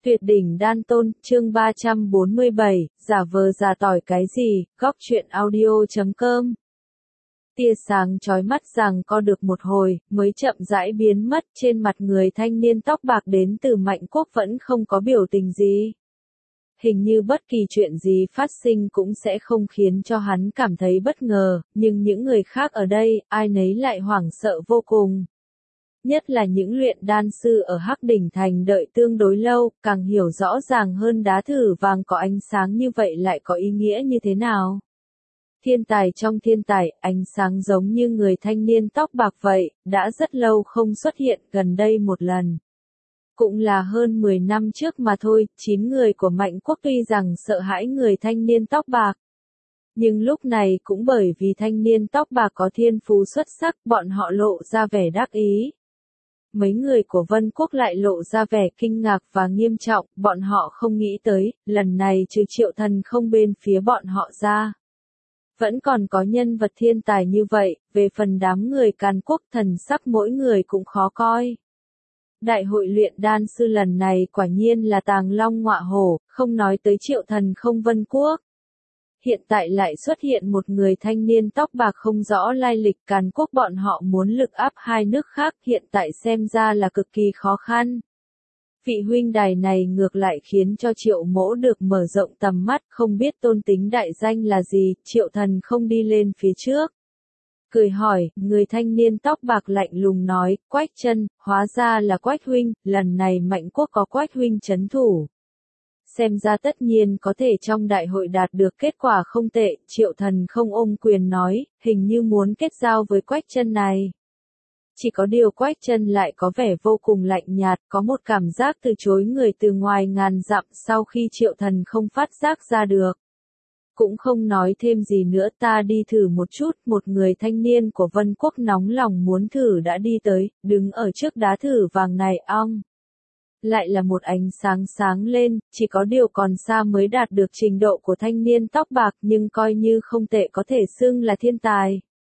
Tuyệt đỉnh đan tôn, chương 347, giả vờ giả tỏi cái gì, góc chuyện audio.com. Tia sáng chói mắt rằng co được một hồi, mới chậm rãi biến mất, trên mặt người thanh niên tóc bạc đến từ Mạnh Quốc vẫn không có biểu tình gì. Hình như bất kỳ chuyện gì phát sinh cũng sẽ không khiến cho hắn cảm thấy bất ngờ, nhưng những người khác ở đây, ai nấy lại hoảng sợ vô cùng. Nhất là những luyện đan sư ở Hắc Đỉnh Thành đợi tương đối lâu, càng hiểu rõ ràng hơn đá thử vàng có ánh sáng như vậy lại có ý nghĩa như thế nào. Thiên tài trong thiên tài, ánh sáng giống như người thanh niên tóc bạc vậy, đã rất lâu không xuất hiện, gần đây một lần. Cũng là hơn 10 năm trước mà thôi, 9 người của Mạnh Quốc tuy rằng sợ hãi người thanh niên tóc bạc. Nhưng lúc này cũng bởi vì thanh niên tóc bạc có thiên phú xuất sắc, bọn họ lộ ra vẻ đắc ý. Mấy người của Vân Quốc lại lộ ra vẻ kinh ngạc và nghiêm trọng, bọn họ không nghĩ tới, lần này trừ Triệu Thần không bên phía bọn họ ra. Vẫn còn có nhân vật thiên tài như vậy, về phần đám người Càn Quốc thần sắc mỗi người cũng khó coi. Đại hội luyện đan sư lần này quả nhiên là tàng long ngọa hổ, không nói tới Triệu Thần không Vân Quốc. Hiện tại lại xuất hiện một người thanh niên tóc bạc không rõ lai lịch, Càn Quốc bọn họ muốn lực áp hai nước khác hiện tại xem ra là cực kỳ khó khăn. Vị huynh đài này ngược lại khiến cho Triệu Mỗ được mở rộng tầm mắt, không biết tôn tính đại danh là gì, Triệu Thần không đi lên phía trước. Cười hỏi, người thanh niên tóc bạc lạnh lùng nói, Quách Chân, hóa ra là Quách huynh, lần này Mạnh Quốc có Quách huynh trấn thủ. Xem ra tất nhiên có thể trong đại hội đạt được kết quả không tệ, Triệu Thần không ôm quyền nói, hình như muốn kết giao với Quách Chân này. Chỉ có điều Quách Chân lại có vẻ vô cùng lạnh nhạt, có một cảm giác từ chối người từ ngoài ngàn dặm sau khi Triệu Thần không phát giác ra được. Cũng không nói thêm gì nữa, ta đi thử một chút, một người thanh niên của Vân Quốc nóng lòng muốn thử đã đi tới, đứng ở trước đá thử vàng này ong. Lại là một ánh sáng sáng lên, chỉ có điều còn xa mới đạt được trình độ của thanh niên tóc bạc nhưng coi như không tệ, có thể xưng là thiên tài.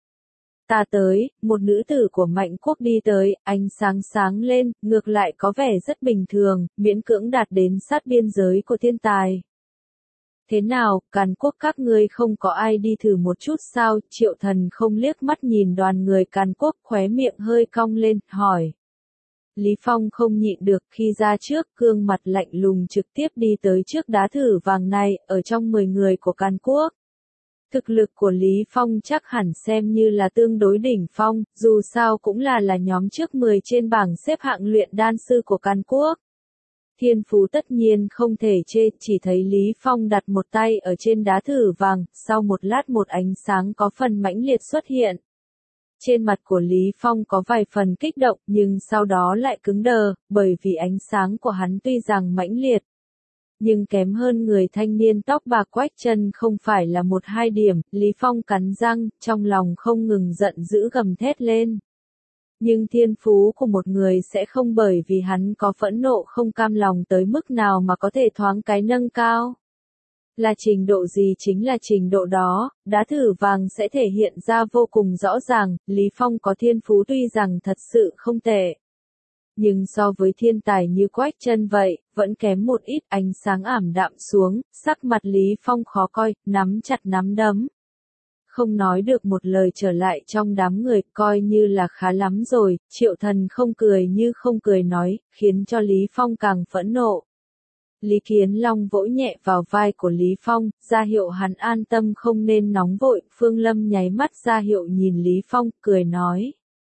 Ta tới, một nữ tử của Mạnh Quốc đi tới, ánh sáng sáng lên, ngược lại có vẻ rất bình thường, miễn cưỡng đạt đến sát biên giới của thiên tài. Thế nào, Càn Quốc các ngươi không có ai đi thử một chút sao? Triệu Thần không liếc mắt nhìn đoàn người Càn Quốc, khóe miệng hơi cong lên, hỏi. Lý Phong không nhịn được, khi ra trước, gương mặt lạnh lùng trực tiếp đi tới trước đá thử vàng này, ở trong 10 người của Càn Quốc. Thực lực của Lý Phong chắc hẳn xem như là tương đối đỉnh phong, dù sao cũng là nhóm trước 10 trên bảng xếp hạng luyện đan sư của Càn Quốc. Thiên phú tất nhiên không thể chê, chỉ thấy Lý Phong đặt một tay ở trên đá thử vàng, sau một lát một ánh sáng có phần mãnh liệt xuất hiện. Trên mặt của Lý Phong có vài phần kích động nhưng sau đó lại cứng đờ, bởi vì ánh sáng của hắn tuy rằng mãnh liệt, nhưng kém hơn người thanh niên tóc bạc Quách Chân không phải là 1-2 điểm, Lý Phong cắn răng, trong lòng không ngừng giận dữ gầm thét lên. Nhưng thiên phú của một người sẽ không bởi vì hắn có phẫn nộ không cam lòng tới mức nào mà có thể thoáng cái nâng cao. Là trình độ gì chính là trình độ đó, đá thử vàng sẽ thể hiện ra vô cùng rõ ràng, Lý Phong có thiên phú tuy rằng thật sự không tệ. Nhưng so với thiên tài như Quách Chân vậy, vẫn kém một ít, ánh sáng ảm đạm xuống, sắc mặt Lý Phong khó coi, nắm chặt nắm đấm. Không nói được một lời trở lại trong đám người, coi như là khá lắm rồi, Triệu Thần không cười như không cười nói, khiến cho Lý Phong càng phẫn nộ. Lý Kiến Long vỗ nhẹ vào vai của Lý Phong, ra hiệu hắn an tâm không nên nóng vội, Phương Lâm nháy mắt ra hiệu nhìn Lý Phong, cười nói.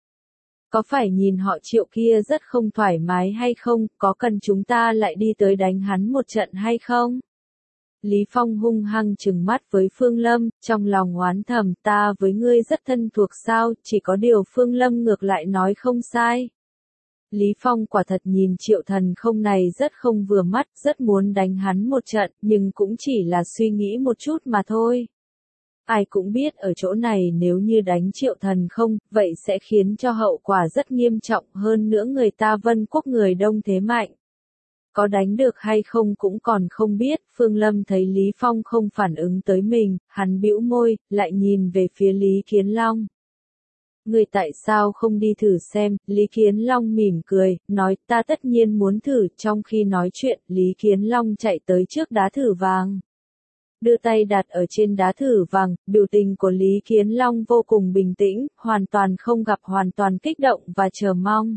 Có phải nhìn họ Triệu kia rất không thoải mái hay không, có cần chúng ta lại đi tới đánh hắn một trận hay không? Lý Phong hung hăng trừng mắt với Phương Lâm, trong lòng oán thầm, ta với ngươi rất thân thuộc sao, chỉ có điều Phương Lâm ngược lại nói không sai. Lý Phong quả thật nhìn Triệu Thần không này rất không vừa mắt, rất muốn đánh hắn một trận, nhưng cũng chỉ là suy nghĩ một chút mà thôi. Ai cũng biết ở chỗ này nếu như đánh Triệu Thần không, vậy sẽ khiến cho hậu quả rất nghiêm trọng, hơn nữa người ta Vân Quốc người đông thế mạnh. Có đánh được hay không cũng còn không biết, Phương Lâm thấy Lý Phong không phản ứng tới mình, hắn bĩu môi, lại nhìn về phía Lý Kiến Long. Người tại sao không đi thử xem, Lý Kiến Long mỉm cười, nói ta tất nhiên muốn thử, trong khi nói chuyện, Lý Kiến Long chạy tới trước đá thử vàng. Đưa tay đặt ở trên đá thử vàng, biểu tình của Lý Kiến Long vô cùng bình tĩnh, hoàn toàn không gặp hoàn toàn kích động và chờ mong.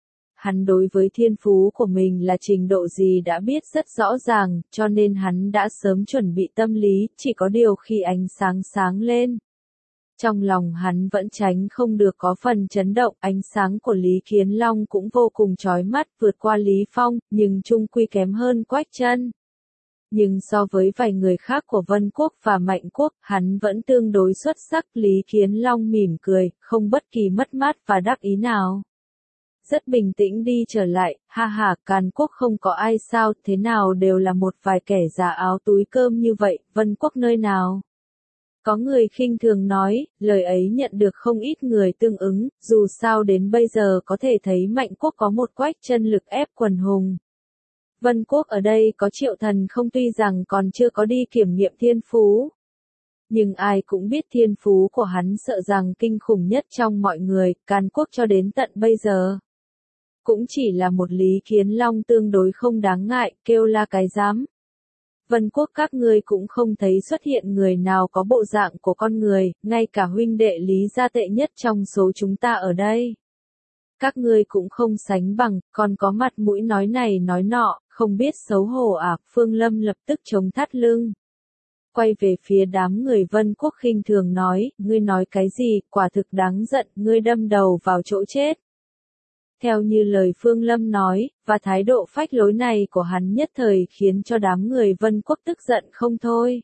Hắn đối với thiên phú của mình là trình độ gì đã biết rất rõ ràng, cho nên hắn đã sớm chuẩn bị tâm lý, chỉ có điều khi ánh sáng sáng lên. Trong lòng hắn vẫn tránh không được có phần chấn động, ánh sáng của Lý Kiến Long cũng vô cùng chói mắt, vượt qua Lý Phong, nhưng chung quy kém hơn Quách Chân. Nhưng so với vài người khác của Vân Quốc và Mạnh Quốc, hắn vẫn tương đối xuất sắc. Lý Kiến Long mỉm cười, không bất kỳ mất mát và đắc ý nào. Rất bình tĩnh đi trở lại, ha ha, Càn Quốc không có ai sao, thế nào đều là một vài kẻ già áo túi cơm như vậy, Vân Quốc nơi nào? Có người khinh thường nói, lời ấy nhận được không ít người tương ứng, dù sao đến bây giờ có thể thấy Mạnh Quốc có một Quách Chân lực ép quần hùng. Vân Quốc ở đây có Triệu Thần không, tuy rằng còn chưa có đi kiểm nghiệm thiên phú. Nhưng ai cũng biết thiên phú của hắn sợ rằng kinh khủng nhất trong mọi người, Càn Quốc cho đến tận bây giờ. Cũng chỉ là một Lý Kiến Long tương đối không đáng ngại, kêu la cái dám. Vân Quốc các ngươi cũng không thấy xuất hiện người nào có bộ dạng của con người, ngay cả huynh đệ Lý gia tệ nhất trong số chúng ta ở đây. Các ngươi cũng không sánh bằng, còn có mặt mũi nói này nói nọ, không biết xấu hổ à, Phương Lâm lập tức chống thắt lưng. Quay về phía đám người Vân Quốc khinh thường nói, ngươi nói cái gì, quả thực đáng giận, ngươi đâm đầu vào chỗ chết. Theo như lời Phương Lâm nói, và thái độ phách lối này của hắn nhất thời khiến cho đám người Vân Quốc tức giận không thôi.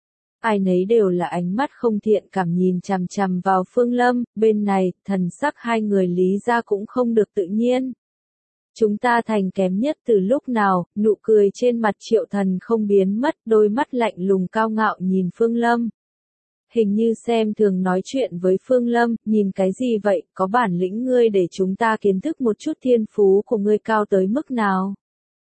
Ai nấy đều là ánh mắt không thiện cảm nhìn chằm chằm vào Phương Lâm, bên này, thần sắc hai người Lý gia cũng không được tự nhiên. Chúng ta thành kém nhất từ lúc nào, nụ cười trên mặt Triệu Thần không biến mất, đôi mắt lạnh lùng cao ngạo nhìn Phương Lâm. Hình như xem thường nói chuyện với Phương Lâm, nhìn cái gì vậy, có bản lĩnh ngươi để chúng ta kiến thức một chút thiên phú của ngươi cao tới mức nào.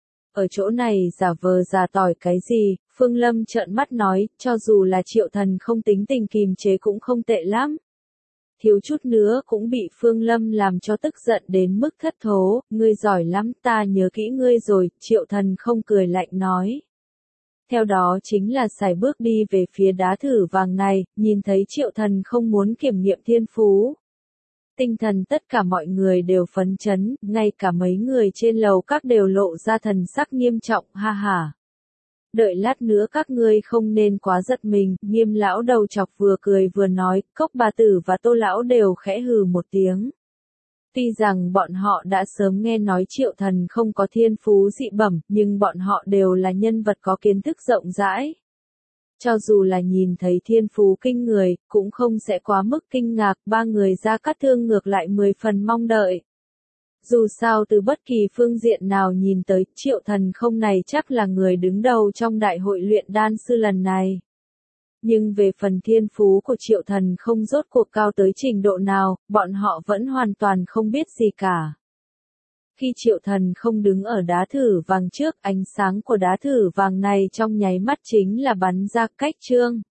Ở chỗ này giả vờ giả tỏi cái gì, Phương Lâm trợn mắt nói, cho dù là Triệu Thần không tính tình kìm chế cũng không tệ lắm. Thiếu chút nữa cũng bị Phương Lâm làm cho tức giận đến mức thất thố, ngươi giỏi lắm, ta nhớ kỹ ngươi rồi, Triệu Thần không cười lạnh nói. Theo đó chính là sải bước đi về phía đá thử vàng này, nhìn thấy Triệu Thần không muốn kiểm nghiệm thiên phú. Tinh thần tất cả mọi người đều phấn chấn, ngay cả mấy người trên lầu các đều lộ ra thần sắc nghiêm trọng, ha ha. Đợi lát nữa các ngươi không nên quá giật mình, Nghiêm lão đầu chọc vừa cười vừa nói, Cốc bà tử và Tô lão đều khẽ hừ một tiếng. Tuy rằng bọn họ đã sớm nghe nói Triệu Thần không có thiên phú dị bẩm, nhưng bọn họ đều là nhân vật có kiến thức rộng rãi. Cho dù là nhìn thấy thiên phú kinh người, cũng không sẽ quá mức kinh ngạc, ba người Gia Cát Thương ngược lại 10 phần mong đợi. Dù sao từ bất kỳ phương diện nào nhìn tới, Triệu Thần không này chắc là người đứng đầu trong đại hội luyện đan sư lần này. Nhưng về phần thiên phú của Triệu Thần không rốt cuộc cao tới trình độ nào, bọn họ vẫn hoàn toàn không biết gì cả. Khi Triệu Thần không đứng ở đá thử vàng trước, ánh sáng của đá thử vàng này trong nháy mắt chính là bắn ra cách trương.